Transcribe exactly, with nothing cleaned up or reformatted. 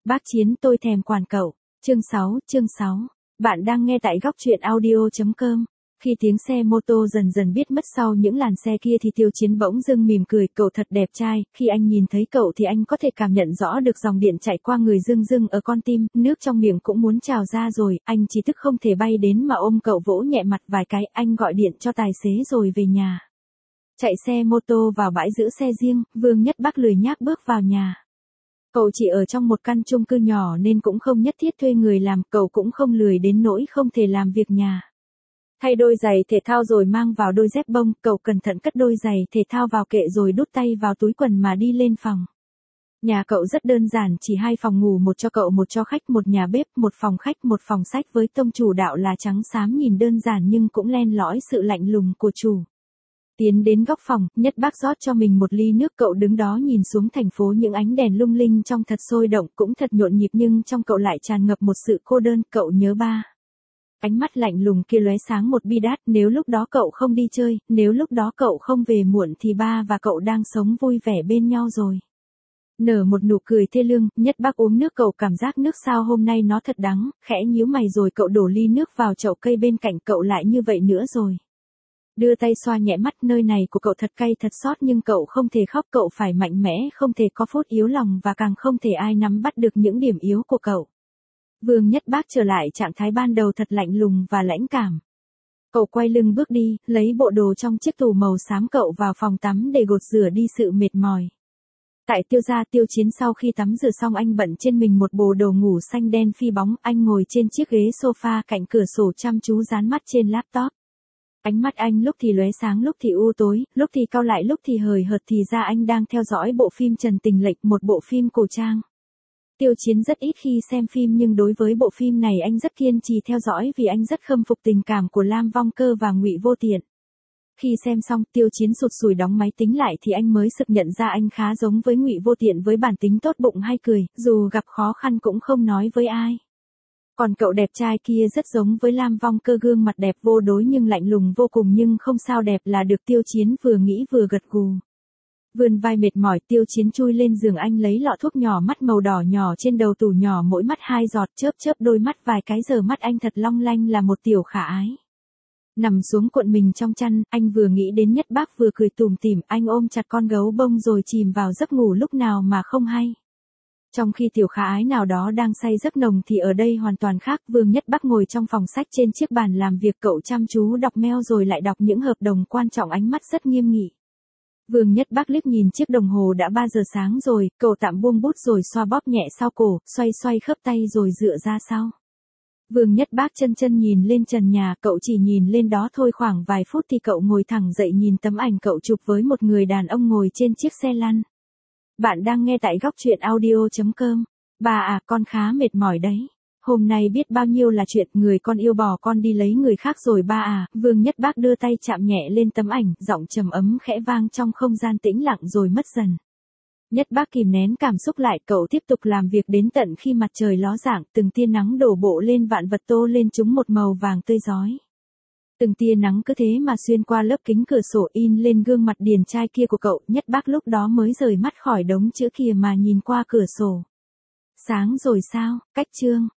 Bác Chiến tôi thèm quản cậu. Chương sáu, chương sáu. Bạn đang nghe tại góc truyện audio chấm com. Khi tiếng xe mô tô dần dần biết mất sau những làn xe kia thì Tiêu Chiến bỗng dưng mỉm cười, cậu thật đẹp trai, khi anh nhìn thấy cậu thì anh có thể cảm nhận rõ được dòng điện chạy qua người rưng rưng ở con tim, nước trong miệng cũng muốn trào ra rồi, anh chỉ tức không thể bay đến mà ôm cậu vỗ nhẹ mặt vài cái, anh gọi điện cho tài xế rồi về nhà. Chạy xe mô tô vào bãi giữ xe riêng, Vương Nhất Bắc lười nhác bước vào nhà. Cậu chỉ ở trong một căn chung cư nhỏ nên cũng không nhất thiết thuê người làm, cậu cũng không lười đến nỗi không thể làm việc nhà. Thay đôi giày thể thao rồi mang vào đôi dép bông, cậu cẩn thận cất đôi giày thể thao vào kệ rồi đút tay vào túi quần mà đi lên phòng. Nhà cậu rất đơn giản, chỉ hai phòng ngủ, một cho cậu một cho khách, một nhà bếp, một phòng khách, một phòng sách với tông chủ đạo là trắng xám, nhìn đơn giản nhưng cũng len lỏi sự lạnh lùng của chủ. Tiến đến góc phòng, Nhất Bác rót cho mình một ly nước, cậu đứng đó nhìn xuống thành phố, những ánh đèn lung linh trong thật sôi động, cũng thật nhộn nhịp nhưng trong cậu lại tràn ngập một sự cô đơn, cậu nhớ ba. Ánh mắt lạnh lùng kia lóe sáng một bi đát, nếu lúc đó cậu không đi chơi, nếu lúc đó cậu không về muộn thì ba và cậu đang sống vui vẻ bên nhau rồi. Nở một nụ cười thê lương, Nhất Bác uống nước, cậu cảm giác nước sao hôm nay nó thật đắng, khẽ nhíu mày rồi cậu đổ ly nước vào chậu cây bên cạnh, cậu lại như vậy nữa rồi. Đưa tay xoa nhẹ mắt, nơi này của cậu thật cay thật xót nhưng cậu không thể khóc, cậu phải mạnh mẽ, không thể có phút yếu lòng và càng không thể ai nắm bắt được những điểm yếu của cậu. Vương Nhất Bác trở lại trạng thái ban đầu, thật lạnh lùng và lãnh cảm. Cậu quay lưng bước đi, lấy bộ đồ trong chiếc tủ màu xám, cậu vào phòng tắm để gột rửa đi sự mệt mỏi. Tại Tiêu gia, Tiêu Chiến sau khi tắm rửa xong anh bận trên mình một bộ đồ ngủ xanh đen phi bóng, anh ngồi trên chiếc ghế sofa cạnh cửa sổ chăm chú dán mắt trên laptop. Ánh mắt anh lúc thì lóe sáng, lúc thì u tối, lúc thì cau lại, lúc thì hời hợt, thì ra anh đang theo dõi bộ phim Trần Tình Lệch, một bộ phim cổ trang. Tiêu Chiến rất ít khi xem phim nhưng đối với bộ phim này anh rất kiên trì theo dõi vì anh rất khâm phục tình cảm của Lam Vong Cơ và Ngụy Vô Tiện. Khi xem xong, Tiêu Chiến sụt sùi đóng máy tính lại thì anh mới sực nhận ra anh khá giống với Ngụy Vô Tiện, với bản tính tốt bụng hay cười, dù gặp khó khăn cũng không nói với ai. Còn cậu đẹp trai kia rất giống với Lam Vong Cơ, gương mặt đẹp vô đối nhưng lạnh lùng vô cùng, nhưng không sao đẹp là được. Tiêu Chiến vừa nghĩ vừa gật gù. Vươn vai mệt mỏi, Tiêu Chiến chui lên giường, anh lấy lọ thuốc nhỏ mắt màu đỏ nhỏ trên đầu tủ nhỏ, mỗi mắt hai giọt, chớp chớp đôi mắt vài cái, giờ mắt anh thật long lanh là một tiểu khả ái. Nằm xuống cuộn mình trong chăn, anh vừa nghĩ đến Nhất Bác vừa cười tủm tỉm, anh ôm chặt con gấu bông rồi chìm vào giấc ngủ lúc nào mà không hay. Trong khi tiểu khả ái nào đó đang say giấc nồng thì ở đây hoàn toàn khác. Vương Nhất Bắc ngồi trong phòng sách trên chiếc bàn làm việc, cậu chăm chú đọc mail rồi lại đọc những hợp đồng quan trọng, ánh mắt rất nghiêm nghị. Vương Nhất Bắc liếc nhìn chiếc đồng hồ, đã ba giờ sáng rồi, cậu tạm buông bút rồi xoa bóp nhẹ sau cổ, xoay xoay khớp tay rồi dựa ra sau. Vương Nhất Bác chân chân nhìn lên trần nhà, cậu chỉ nhìn lên đó thôi, khoảng vài phút thì cậu ngồi thẳng dậy nhìn tấm ảnh cậu chụp với một người đàn ông ngồi trên chiếc xe lăn. Bạn đang nghe tại góc truyện audio chấm com. Bà à, con khá mệt mỏi đấy. Hôm nay biết bao nhiêu là chuyện, người con yêu bỏ con đi lấy người khác rồi ba à. Vương Nhất Bác đưa tay chạm nhẹ lên tấm ảnh, giọng trầm ấm khẽ vang trong không gian tĩnh lặng rồi mất dần. Nhất Bác kìm nén cảm xúc lại, cậu tiếp tục làm việc đến tận khi mặt trời ló dạng, từng tia nắng đổ bộ lên vạn vật, tô lên chúng một màu vàng tươi rói. Từng tia nắng cứ thế mà xuyên qua lớp kính cửa sổ, in lên gương mặt điển trai kia của cậu. Nhất Bác lúc đó mới rời mắt khỏi đống chữ kia mà nhìn qua cửa sổ. Sáng rồi sao, cách chương.